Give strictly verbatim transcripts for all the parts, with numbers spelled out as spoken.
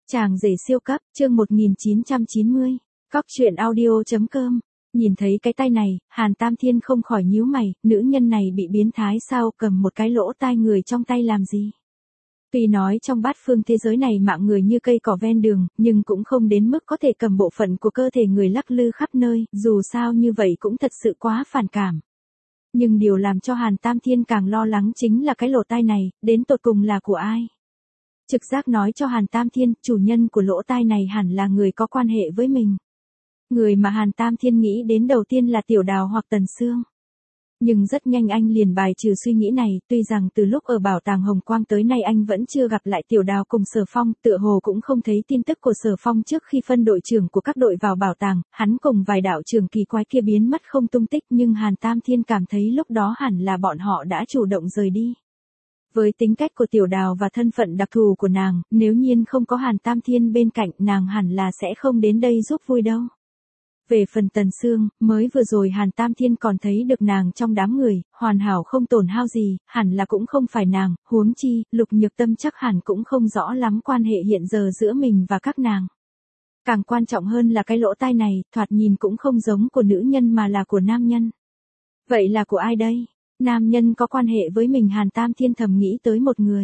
Chàng rể siêu cấp, chương một nghìn chín trăm chín mươi. Cóc truyện audio chấm com. Nhìn thấy cái tay này, Hàn Tam Thiên không khỏi nhíu mày, nữ nhân này bị biến thái sao, cầm một cái lỗ tai người trong tay làm gì? Tuy nói trong bát phương thế giới này mạng người như cây cỏ ven đường, nhưng cũng không đến mức có thể cầm bộ phận của cơ thể người lắc lư khắp nơi, dù sao như vậy cũng thật sự quá phản cảm. Nhưng điều làm cho Hàn Tam Thiên càng lo lắng chính là cái lỗ tai này, đến tột cùng là của ai? Trực giác nói cho Hàn Tam Thiên, chủ nhân của lỗ tai này hẳn là người có quan hệ với mình. Người mà Hàn Tam Thiên nghĩ đến đầu tiên là Tiểu Đào hoặc Tần Sương. Nhưng rất nhanh anh liền bài trừ suy nghĩ này, tuy rằng từ lúc ở bảo tàng Hồng Quang tới nay anh vẫn chưa gặp lại Tiểu Đào cùng Sở Phong, tựa hồ cũng không thấy tin tức của Sở Phong trước khi phân đội trưởng của các đội vào bảo tàng, hắn cùng vài đạo trưởng kỳ quái kia biến mất không tung tích, nhưng Hàn Tam Thiên cảm thấy lúc đó hẳn là bọn họ đã chủ động rời đi. Với tính cách của Tiểu Đào và thân phận đặc thù của nàng, nếu nhiên không có Hàn Tam Thiên bên cạnh, nàng hẳn là sẽ không đến đây giúp vui đâu. Về phần Tần Sương, mới vừa rồi Hàn Tam Thiên còn thấy được nàng trong đám người, hoàn hảo không tổn hao gì, hẳn là cũng không phải nàng, huống chi, Lục Nhược Tâm chắc hẳn cũng không rõ lắm quan hệ hiện giờ giữa mình và các nàng. Càng quan trọng hơn là cái lỗ tai này, thoạt nhìn cũng không giống của nữ nhân mà là của nam nhân. Vậy là của ai đây? Nam nhân có quan hệ với mình, Hàn Tam Thiên thầm nghĩ tới một người.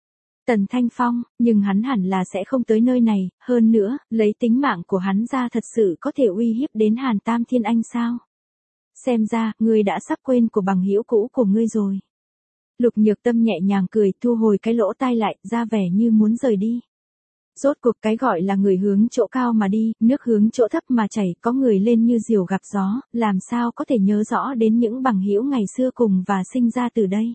Tần Thanh Phong, nhưng hắn hẳn là sẽ không tới nơi này, hơn nữa, lấy tính mạng của hắn ra thật sự có thể uy hiếp đến Hàn Tam Thiên anh sao? Xem ra, ngươi đã sắp quên của bằng hữu cũ của ngươi rồi. Lục Nhược Tâm nhẹ nhàng cười, thu hồi cái lỗ tai lại, ra vẻ như muốn rời đi. Rốt cuộc cái gọi là người hướng chỗ cao mà đi, nước hướng chỗ thấp mà chảy, có người lên như diều gặp gió, làm sao có thể nhớ rõ đến những bằng hữu ngày xưa cùng và sinh ra từ đây.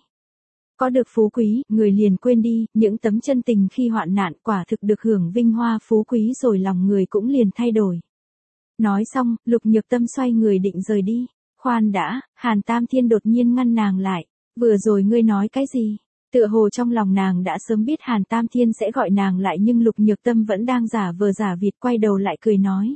Có được phú quý, người liền quên đi, những tấm chân tình khi hoạn nạn, quả thực được hưởng vinh hoa phú quý rồi lòng người cũng liền thay đổi. Nói xong, Lục Nhược Tâm xoay người định rời đi. Khoan đã, Hàn Tam Thiên đột nhiên ngăn nàng lại. Vừa rồi ngươi nói cái gì? Tựa hồ trong lòng nàng đã sớm biết Hàn Tam Thiên sẽ gọi nàng lại, nhưng Lục Nhược Tâm vẫn đang giả vờ giả vịt, quay đầu lại cười nói.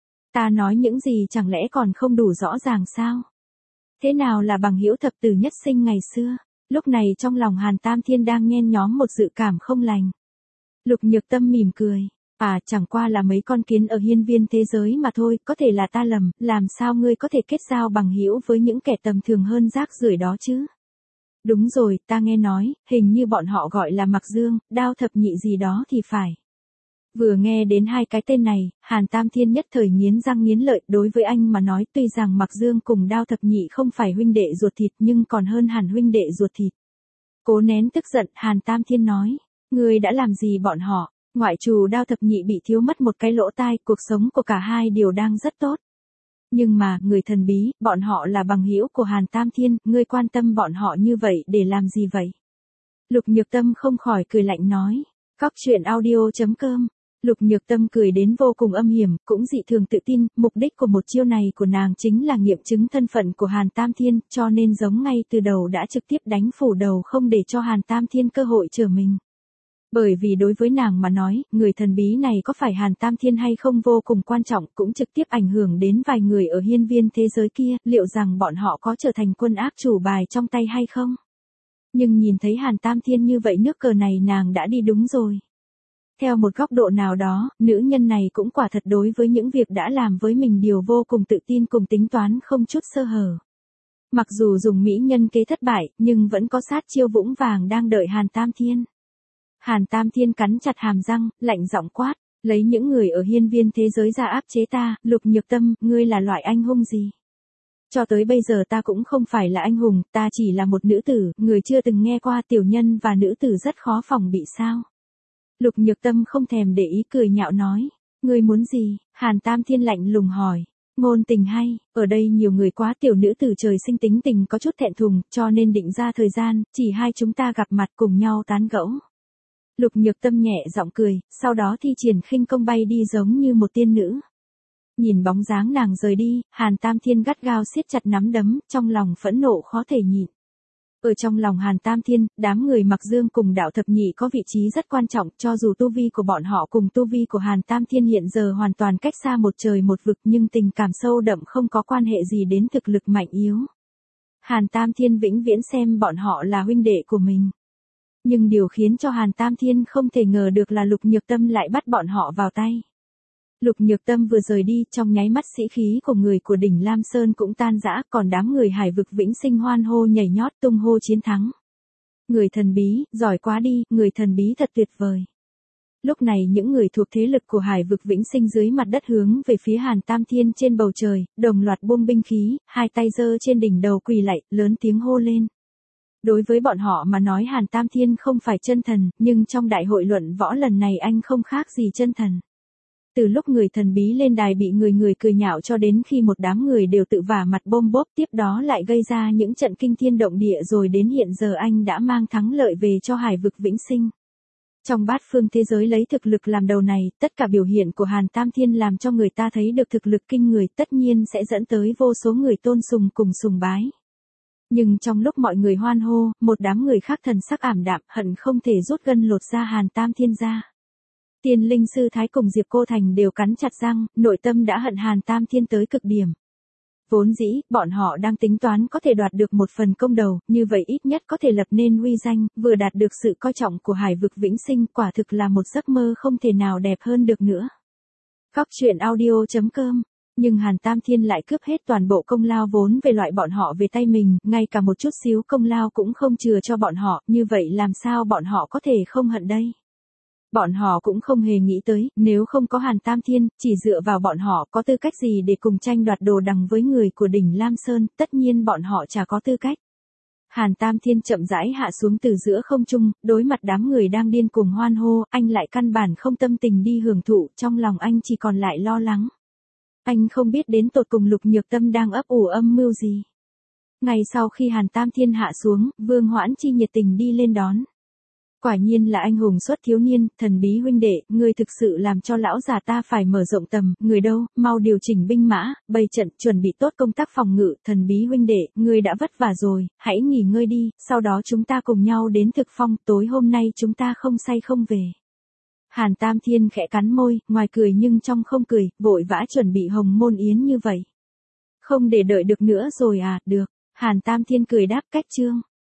Ta nói những gì chẳng lẽ còn không đủ rõ ràng sao? Thế nào là bằng hữu thập tử nhất sinh ngày xưa? Lúc này trong lòng Hàn Tam Thiên đang nhen nhóm một dự cảm không lành. Lục Nhược Tâm mỉm cười. À, chẳng qua là mấy con kiến ở hiên viên thế giới mà thôi, có thể là ta lầm, làm sao ngươi có thể kết giao bằng hữu với những kẻ tầm thường hơn rác rưởi đó chứ? Đúng rồi, ta nghe nói, hình như bọn họ gọi là Mặc Dương, Đao Thập Nhị gì đó thì phải. Vừa nghe đến hai cái tên này, Hàn Tam Thiên nhất thời nghiến răng nghiến lợi, đối với anh mà nói tuy rằng Mặc Dương cùng Đao Thập Nhị không phải huynh đệ ruột thịt nhưng còn hơn hẳn huynh đệ ruột thịt. Cố nén tức giận, Hàn Tam Thiên nói, ngươi đã làm gì bọn họ, ngoại trừ Đao Thập Nhị bị thiếu mất một cái lỗ tai, cuộc sống của cả hai đều đang rất tốt. Nhưng mà, người thần bí, bọn họ là bằng hữu của Hàn Tam Thiên, ngươi quan tâm bọn họ như vậy để làm gì vậy? Lục Nhược Tâm không khỏi cười lạnh nói, cóc truyện audio chấm com. Lục Nhược Tâm cười đến vô cùng âm hiểm, cũng dị thường tự tin, mục đích của một chiêu này của nàng chính là nghiệm chứng thân phận của Hàn Tam Thiên, cho nên giống ngay từ đầu đã trực tiếp đánh phủ đầu, không để cho Hàn Tam Thiên cơ hội trở mình. Bởi vì đối với nàng mà nói, người thần bí này có phải Hàn Tam Thiên hay không vô cùng quan trọng, cũng trực tiếp ảnh hưởng đến vài người ở hiên viên thế giới kia, liệu rằng bọn họ có trở thành quân ác chủ bài trong tay hay không? Nhưng nhìn thấy Hàn Tam Thiên như vậy, nước cờ này nàng đã đi đúng rồi. Theo một góc độ nào đó, nữ nhân này cũng quả thật đối với những việc đã làm với mình điều vô cùng tự tin cùng tính toán không chút sơ hở. Mặc dù dùng mỹ nhân kế thất bại, nhưng vẫn có sát chiêu vũng vàng đang đợi Hàn Tam Thiên. Hàn Tam Thiên cắn chặt hàm răng, lạnh giọng quát, lấy những người ở hiên viên thế giới ra áp chế ta, Lục Nhược Tâm, ngươi là loại anh hùng gì? Cho tới bây giờ ta cũng không phải là anh hùng, ta chỉ là một nữ tử, người chưa từng nghe qua tiểu nhân và nữ tử rất khó phòng bị sao? Lục Nhược Tâm không thèm để ý, cười nhạo nói, ngươi muốn gì? Hàn Tam Thiên lạnh lùng hỏi, ngôn tình hay, ở đây nhiều người quá, tiểu nữ tử trời sinh tính tình có chút thẹn thùng, cho nên định ra thời gian, chỉ hai chúng ta gặp mặt cùng nhau tán gẫu. Lục Nhược Tâm nhẹ giọng cười, sau đó thi triển khinh công bay đi giống như một tiên nữ. Nhìn bóng dáng nàng rời đi, Hàn Tam Thiên gắt gao siết chặt nắm đấm, trong lòng phẫn nộ khó thể nhịn. Ở trong lòng Hàn Tam Thiên, đám người Mặc Dương cùng Đạo Thập Nhị có vị trí rất quan trọng, cho dù tu vi của bọn họ cùng tu vi của Hàn Tam Thiên hiện giờ hoàn toàn cách xa một trời một vực, nhưng tình cảm sâu đậm không có quan hệ gì đến thực lực mạnh yếu. Hàn Tam Thiên vĩnh viễn xem bọn họ là huynh đệ của mình. Nhưng điều khiến cho Hàn Tam Thiên không thể ngờ được là Lục Nhược Tâm lại bắt bọn họ vào tay. Lục Nhược Tâm vừa rời đi, trong nháy mắt sĩ khí của người của đỉnh Lam Sơn cũng tan rã, còn đám người Hải Vực Vĩnh Sinh hoan hô nhảy nhót tung hô chiến thắng. Người thần bí, giỏi quá đi, người thần bí thật tuyệt vời. Lúc này những người thuộc thế lực của Hải Vực Vĩnh Sinh dưới mặt đất hướng về phía Hàn Tam Thiên trên bầu trời, đồng loạt buông binh khí, hai tay giơ trên đỉnh đầu quỳ lạy, lớn tiếng hô lên. Đối với bọn họ mà nói Hàn Tam Thiên không phải chân thần, nhưng trong đại hội luận võ lần này anh không khác gì chân thần. Từ lúc người thần bí lên đài bị người người cười nhạo cho đến khi một đám người đều tự vả mặt bôm bốp, tiếp đó lại gây ra những trận kinh thiên động địa, rồi đến hiện giờ anh đã mang thắng lợi về cho Hải Vực Vĩnh Sinh. Trong bát phương thế giới lấy thực lực làm đầu này, tất cả biểu hiện của Hàn Tam Thiên làm cho người ta thấy được thực lực kinh người, tất nhiên sẽ dẫn tới vô số người tôn sùng cùng sùng bái. Nhưng trong lúc mọi người hoan hô, một đám người khác thần sắc ảm đạm, hận không thể rút gân lột da Hàn Tam Thiên ra. Tiên linh sư Thái cùng Diệp Cô Thành đều cắn chặt răng, nội tâm đã hận Hàn Tam Thiên tới cực điểm. Vốn dĩ, bọn họ đang tính toán có thể đoạt được một phần công đầu, như vậy ít nhất có thể lập nên uy danh, vừa đạt được sự coi trọng của Hải Vực Vĩnh Sinh, quả thực là một giấc mơ không thể nào đẹp hơn được nữa. Góc truyện audio chấm com. Nhưng Hàn Tam Thiên lại cướp hết toàn bộ công lao vốn về loại bọn họ về tay mình, ngay cả một chút xíu công lao cũng không chừa cho bọn họ, như vậy làm sao bọn họ có thể không hận đây? Bọn họ cũng không hề nghĩ tới, nếu không có Hàn Tam Thiên, chỉ dựa vào bọn họ có tư cách gì để cùng tranh đoạt đồ đằng với người của đỉnh Lam Sơn, tất nhiên bọn họ chả có tư cách. Hàn Tam Thiên chậm rãi hạ xuống từ giữa không trung, đối mặt đám người đang điên cuồng hoan hô, anh lại căn bản không tâm tình đi hưởng thụ, trong lòng anh chỉ còn lại lo lắng. Anh không biết đến tột cùng Lục Nhược Tâm đang ấp ủ âm mưu gì. Ngay sau khi Hàn Tam Thiên hạ xuống, Vương Hoãn Chi nhiệt tình đi lên đón. Quả nhiên là anh hùng xuất thiếu niên, thần bí huynh đệ, người thực sự làm cho lão già ta phải mở rộng tầm, người đâu, mau điều chỉnh binh mã, bày trận, chuẩn bị tốt công tác phòng ngự, thần bí huynh đệ, người đã vất vả rồi, hãy nghỉ ngơi đi, sau đó chúng ta cùng nhau đến Thực Phong, tối hôm nay chúng ta không say không về. Hàn Tam Thiên khẽ cắn môi, ngoài cười nhưng trong không cười, vội vã chuẩn bị hồng môn yến như vậy. Không để đợi được nữa rồi à, được. Hàn Tam Thiên cười đáp cách chương.